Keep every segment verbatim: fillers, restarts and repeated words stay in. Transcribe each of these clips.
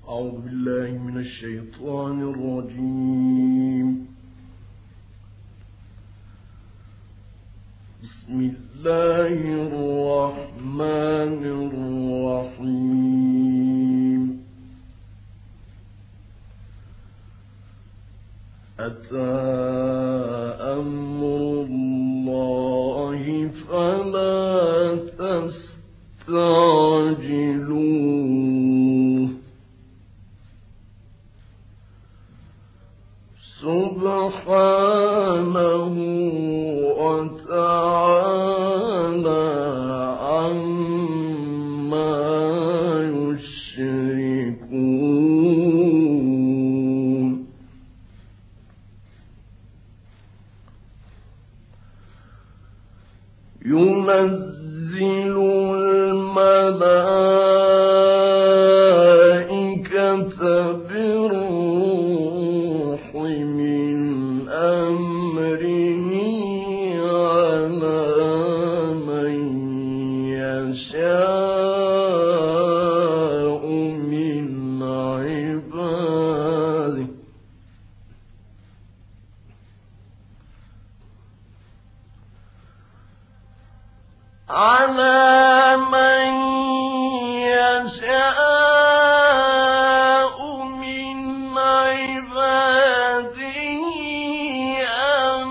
أعوذ بالله من الشيطان الرجيم. بسم الله الرحمن الرحيم. أتى أمر الله فلا تستعجلوه. سبحانه وتعالى عما يشركون. ينزل الملائكة بالروح من أمره على من يشاء من عباده على من يشاء من عباده أن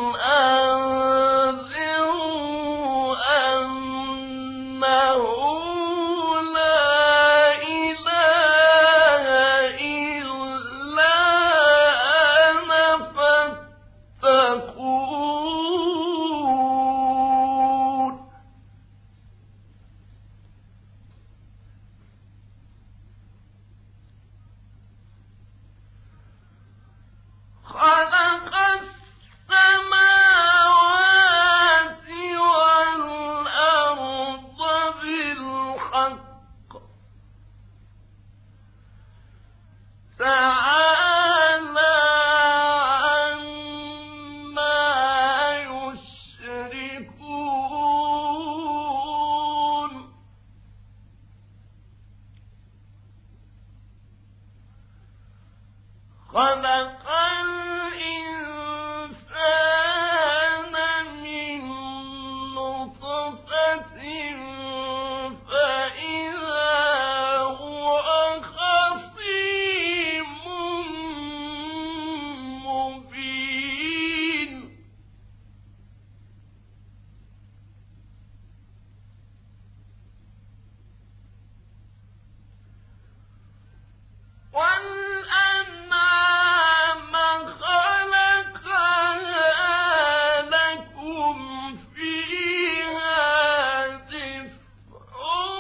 أنذروا أنه لا إله إلا أنا فاتقون. خلق السماوات والأرض بالحق تعالى عما يشركون. خلق الإنسان من نطفة فإذا هو خصيم مبين. والأنعام خلقها لكم فيها دفء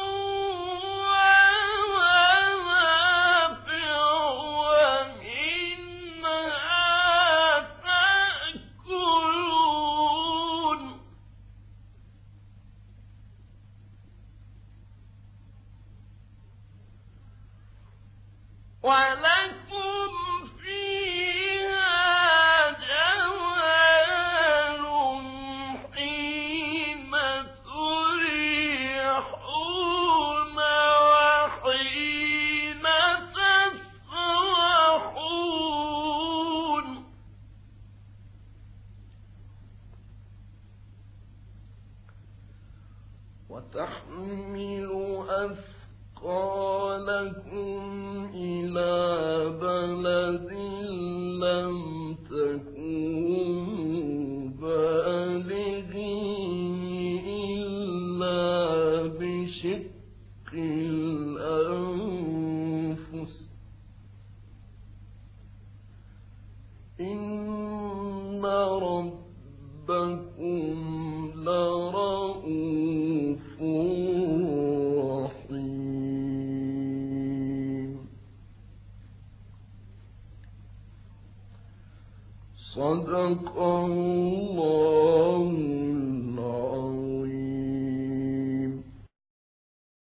ومنافع ومنها تأكلون. ولكم فيها جمال حين تريحون وحين تسرحون. وتحمل أثقالكم إلى بلد لم تكونوا بالغيه إلا بشق الأنفس إن ربكم لرؤوف رحيم. صدق الله